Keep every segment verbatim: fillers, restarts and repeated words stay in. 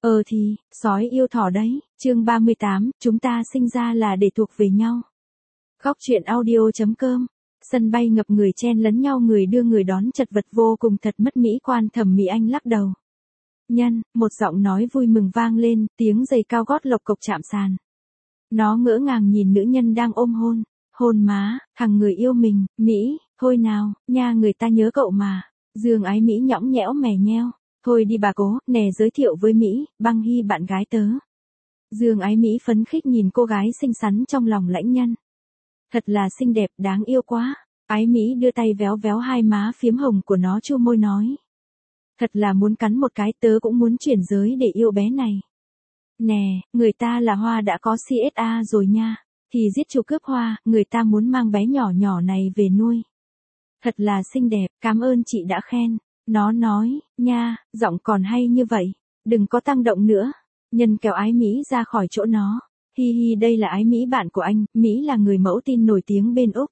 Ờ thì, sói yêu thỏ đấy, chương ba mươi tám, chúng ta sinh ra là để thuộc về nhau. Góc truyện audio.com. Sân bay ngập người chen lấn nhau, người đưa người đón chật vật vô cùng, thật mất mỹ quan. Thẩm Mỹ Anh lắc đầu. Nhân, một giọng nói vui mừng vang lên, tiếng giày cao gót lộc cộc chạm sàn. Nó ngỡ ngàng nhìn nữ nhân đang ôm hôn. Hôn má, thằng người yêu mình, Mỹ, thôi nào, nha, người ta nhớ cậu mà. Dương Ái Mỹ nhõng nhẽo mè nheo. Thôi đi bà cố, nè giới thiệu với Mỹ, Băng Hy bạn gái tớ. Dương Ái Mỹ phấn khích nhìn cô gái xinh xắn trong lòng Lãnh Nhân. Thật là xinh đẹp, đáng yêu quá. Ái Mỹ đưa tay véo véo hai má phiếm hồng của nó, chu môi nói. Thật là muốn cắn một cái, tớ cũng muốn chuyển giới để yêu bé này. Nè, người ta là Hoa đã có xê ét a rồi nha. Thì giết chú cướp Hoa, người ta muốn mang bé nhỏ nhỏ này về nuôi. Thật là xinh đẹp, cảm ơn chị đã khen. Nó nói, nha, giọng còn hay như vậy. Đừng có tăng động nữa. Nhân kéo Ái Mỹ ra khỏi chỗ nó. Hi hi, đây là Ái Mỹ bạn của anh, Mỹ là người mẫu tin nổi tiếng bên Úc.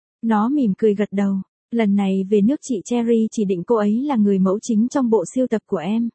Nó mỉm cười gật đầu. Lần này về nước chị Cherry chỉ định cô ấy là người mẫu chính trong bộ sưu tập của em.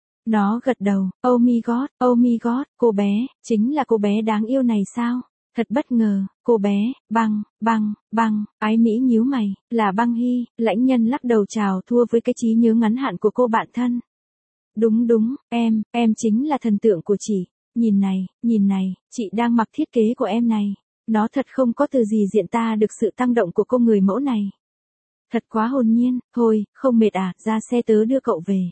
Nó gật đầu, oh my god, oh my god, cô bé, chính là cô bé đáng yêu này sao? Thật bất ngờ, cô bé, Băng, Băng, Băng, Ái Mỹ nhíu mày, là Băng Hy. Lãnh Nhân lắc đầu chào thua với cái trí nhớ ngắn hạn của cô bạn thân. Đúng đúng, em, em chính là thần tượng của chị. Nhìn này, nhìn này, chị đang mặc thiết kế của em này. Nó thật không có từ gì diễn tả được sự tăng động của cô người mẫu này. Thật quá hồn nhiên, thôi, không mệt à, ra xe tớ đưa cậu về.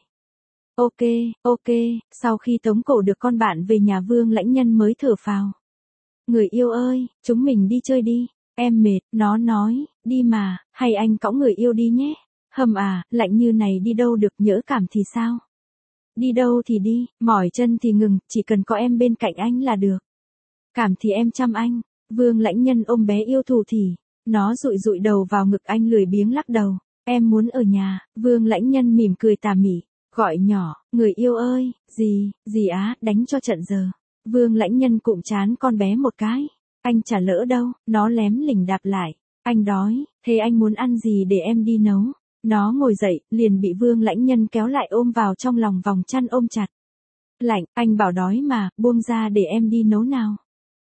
Ok, ok, sau khi tống cổ được con bạn về nhà, Vương Lãnh Nhân mới thở phào. Người yêu ơi, chúng mình đi chơi đi. Em mệt, nó nói, đi mà, hay anh cõng người yêu đi nhé. Hầm à, lạnh như này đi đâu được, nhỡ cảm thì sao? Đi đâu thì đi, mỏi chân thì ngừng, chỉ cần có em bên cạnh anh là được. Cảm thì em chăm anh. Vương Lãnh Nhân ôm bé yêu thủ thỉ. Nó dụi dụi đầu vào ngực anh, lười biếng lắc đầu. Em muốn ở nhà. Vương Lãnh Nhân mỉm cười tà mỉ, gọi nhỏ, người yêu ơi, gì, gì á, đánh cho trận giờ. Vương Lãnh Nhân cụm chán con bé một cái. Anh chả lỡ đâu, nó lém lỉnh đạp lại. Anh đói, thế anh muốn ăn gì để em đi nấu? Nó ngồi dậy, liền bị Vương Lãnh Nhân kéo lại ôm vào trong lòng vòng chăn ôm chặt. Lạnh, anh bảo đói mà, buông ra để em đi nấu nào.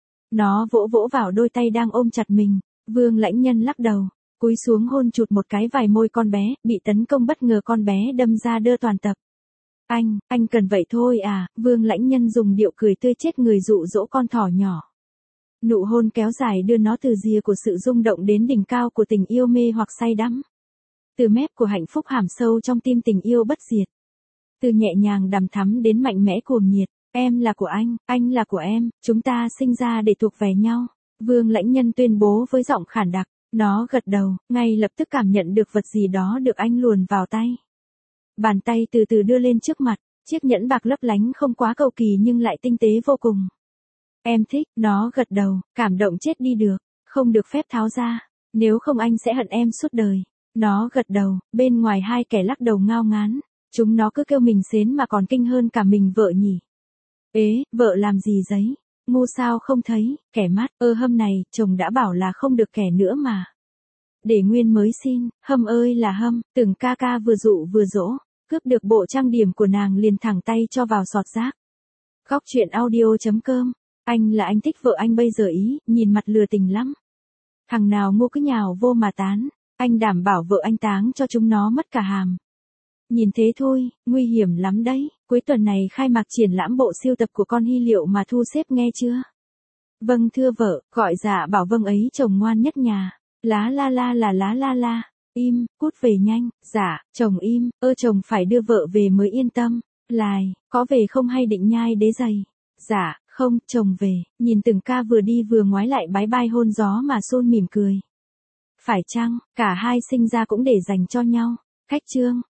Nó vỗ vỗ vào đôi tay đang ôm chặt mình. Vương Lãnh Nhân lắc đầu, cúi xuống hôn chụt một cái vài môi con bé, bị tấn công bất ngờ con bé đâm ra đơ toàn tập. Anh, anh cần vậy thôi à? Vương Lãnh Nhân dùng điệu cười tươi chết người dụ dỗ con thỏ nhỏ. Nụ hôn kéo dài đưa nó từ rìa của sự rung động đến đỉnh cao của tình yêu mê hoặc say đắm. Từ mép của hạnh phúc hàm sâu trong tim tình yêu bất diệt. Từ nhẹ nhàng đằm thắm đến mạnh mẽ cuồng nhiệt. Em là của anh, anh là của em, chúng ta sinh ra để thuộc về nhau. Vương Lãnh Nhân tuyên bố với giọng khản đặc. Nó gật đầu, ngay lập tức cảm nhận được vật gì đó được anh luồn vào tay. Bàn tay từ từ đưa lên trước mặt, chiếc nhẫn bạc lấp lánh không quá cầu kỳ nhưng lại tinh tế vô cùng. Em thích, nó gật đầu, cảm động chết đi được, không được phép tháo ra, nếu không anh sẽ hận em suốt đời. Nó gật đầu, bên ngoài hai kẻ lắc đầu ngao ngán, chúng nó cứ kêu mình xến mà còn kinh hơn cả mình vợ nhỉ. Ế, vợ làm gì giấy, ngu sao không thấy, kẻ mắt, ơ hâm này, chồng đã bảo là không được kẻ nữa mà. Để nguyên mới xin, hâm ơi là hâm, từng ca ca vừa dụ vừa dỗ. Cướp được bộ trang điểm của nàng liền thẳng tay cho vào sọt rác. Góc truyện audio.com. Anh là anh thích vợ anh bây giờ ý, nhìn mặt lừa tình lắm. Thằng nào ngu cứ nhào vô mà tán, anh đảm bảo vợ anh táng cho chúng nó mất cả hàm. Nhìn thế thôi, nguy hiểm lắm đấy, cuối tuần này khai mạc triển lãm bộ sưu tập của con hy liệu mà thu xếp nghe chưa? Vâng thưa vợ, gọi dạ bảo vâng ấy chồng ngoan nhất nhà. Lá la la là lá la la. Im, cút về nhanh, dạ, chồng im, ơ chồng phải đưa vợ về mới yên tâm. Lai, có về không hay định nhai đế giày? Dạ, không, chồng về, nhìn từng ca vừa đi vừa ngoái lại bái bai hôn gió mà Sun mỉm cười. Phải chăng, cả hai sinh ra cũng để dành cho nhau? Khách trương,